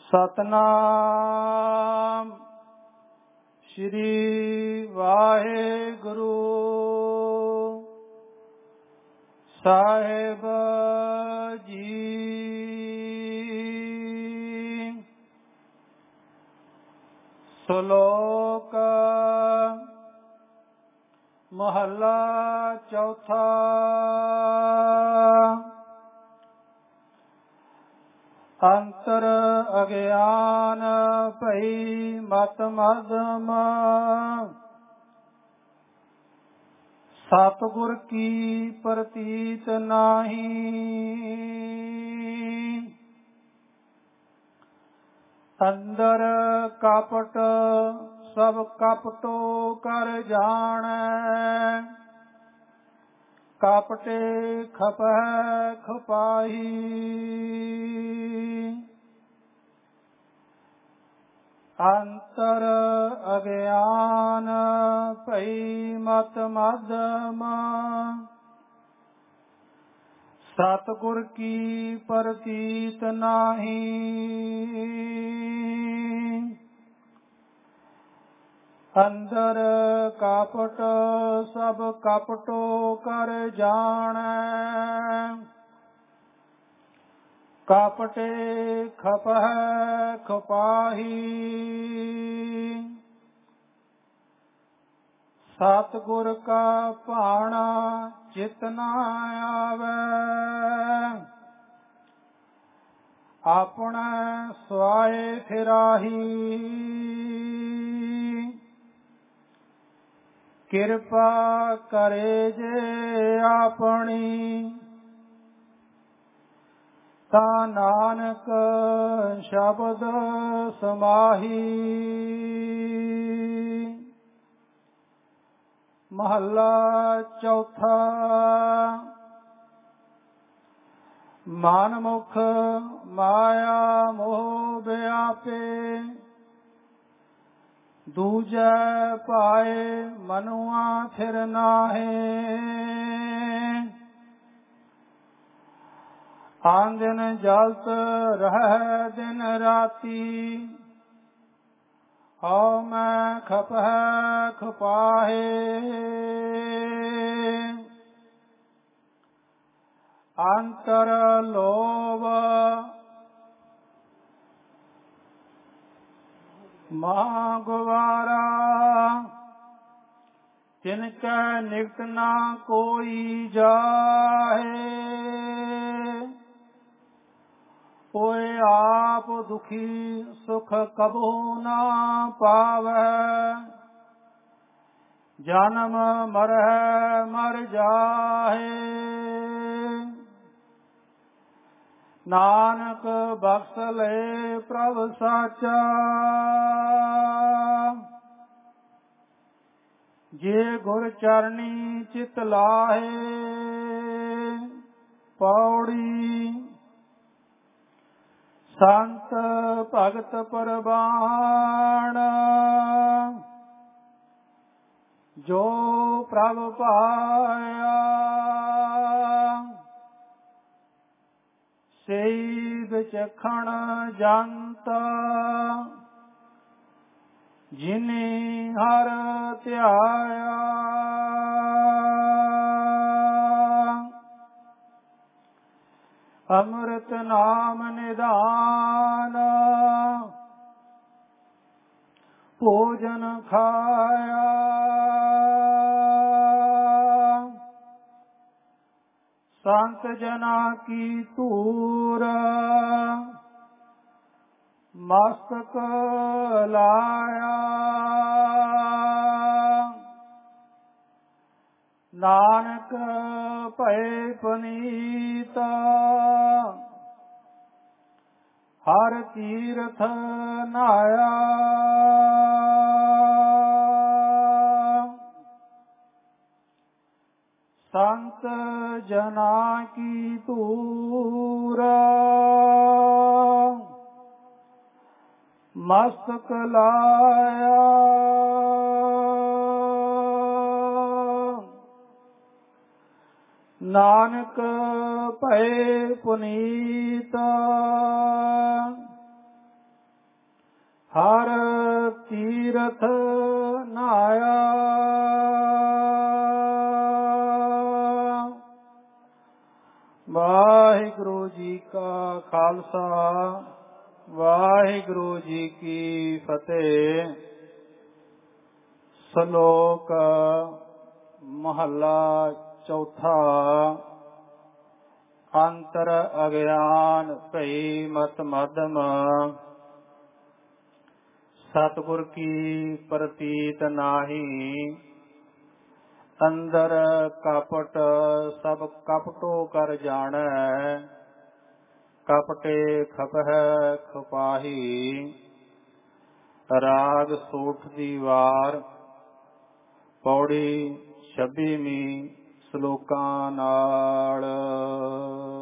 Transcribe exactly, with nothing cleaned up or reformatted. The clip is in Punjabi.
ਸਤਨਾਮ ਸ਼੍ਰੀ ਵਾਹਿਗੁਰੂ ਸਾਹਿਬ ਜੀ। ਸ਼ਲੋਕ ਮਹੱਲਾ ਚੌਥਾ। ਅੰਤਰ ਅਗਿਆਨ ਭਈ ਮਤ ਮਧਮ, ਸਤਿਗੁਰ ਕੀ ਪ੍ਰਤੀਤ ਨਾਹੀ। ਅੰਦਰ ਕਪਟ ਸਭ ਕਪਟੋ ਕਰ ਜਾਣੈ, ਕਪਟੇ ਖਪੈ ਖਪਾਹੀ। ਅੰਤਰ ਅਗਿਆਨ ਭਈ ਮਤ ਮਧਮ, ਸਤਿਗੁਰ ਕੀ ਪ੍ਰਤੀਤ ਨਾਹੀ। ਅੰਦਰ ਕਪਟ ਸਭ ਕਪਟੋ ਕਰ ਜਾਣੈ, ਕਪਟੇ ਖਪੈ ਖਪਾਹੀ। ਸਤਿਗੁਰ ਕਾ ਭਾਣਾ ਚਿਤ ਨ ਆਵੈ, ਆਪਣਾ ਸੁਆਏ ਫਿਰਾਹੀ। ਕਿਰਪਾ ਕਰੇ ਜੇ ਆਪਣੀ, ਤਾ ਨਾਨਕ ਸ਼ਬਦ ਸਮਾਹੀ। ਮਹੱਲਾ ਚੌਥਾ। ਮਨ ਮੁਖ ਮਾਇਆ ਮੋਹ ਵਿਆਪੇ, ਦੂਜੈ ਪਾਏ ਮਨੁਆ ਥਿਰ ਨਾਹੇ। ਆਨ ਦਿਨ ਜਲਤ ਰਹਿ ਦਿਨ ਰਾਤੀ, ਹਉ ਮੈਂ ਖਪੈ ਖਪਾਹੇ। ਅੰਤਰ ਲੋਭ ਮਹਾ ਗੁਵਾਰਾ, ਤਿਨ ਕੈ ਨਿਕਟ ਨਾ ਕੋਈ ਜਾਹੇ। ਹੋਏ ਆਪ ਦੁਖੀ ਸੁਖ ਕਬਹੁ ਨਾ ਪਾਵੈ, ਜਨਮ ਮਰਹਿ ਮਰ ਜਾਹੇ। ਨਾਨਕ ਬਖਸ਼ ਲਏ ਪ੍ਰਭ ਸਾਚਾ, ਜੇ ਗੁਰ ਚਰਣੀ ਚਿਤ ਲਾਹੇ। ਪੌੜੀ। ਸੰਤ ਭਗਤ ਪਰਵਾਣ, ਜੋ ਪ੍ਰਭ ਪਾਇਆ। ਸਈ ਵਿਚਖਣ ਜੰਤ, ਜਿਨੇ ਹਰ ਧਿਆਇਆ। ਅੰਮ੍ਰਿਤ ਨਾਮ ਨਿਧਾਨ, ਭੋਜਨ ਖਾਇਆ। ਸੰਤ ਜਨਾ ਕੀ ਧੂਰ, ਮਸਤਕ ਲਾਇਆ। ਨਾਨਕ ਭਏ ਪੁਨੀਤ, ਹਰ ਤੀਰਥ ਨਾਇਆ। ਸੰਤ ਜਨਾ ਕੀ ਧੂਰ, ਮਸਤਕ ਲਾਇਆ। ਨਾਨਕ ਭਏ ਪੁਨੀਤ ਹਰ ਤੀਰਥ ਨਾਇਆ ਵਾਹਿਗੁਰੂ ਜੀ ਕਾ ਖਾਲਸਾ ਵਾਹਿਗੁਰੂ ਜੀ ਕੀ ਫਤਿਹ। ਸ਼ਲੋਕ ਮਹੱਲਾ ਚੌਥਾ। ਅੰਤਰ ਅਗਿਆਨ ਭਈ ਮਤ ਮਧਮ ਸਤਿਗੁਰ ਕੀ ਪ੍ਰਤੀਤ ਨਾਹੀ। ਅੰਦਰ ਕਪਟ ਸਭ ਕਪਟੋ ਕਰ ਜਾਣੈ ਕਪਟੇ ਖਪਹਿ ਖਪਾਹੀ। ਰਾਗ ਸੋਠ ਦੀ ਵਾਰ ਪੌੜੀ ਛੱਬੀਵੀਂ ਸ਼ਲੋਕਾਂ ਨਾਲ।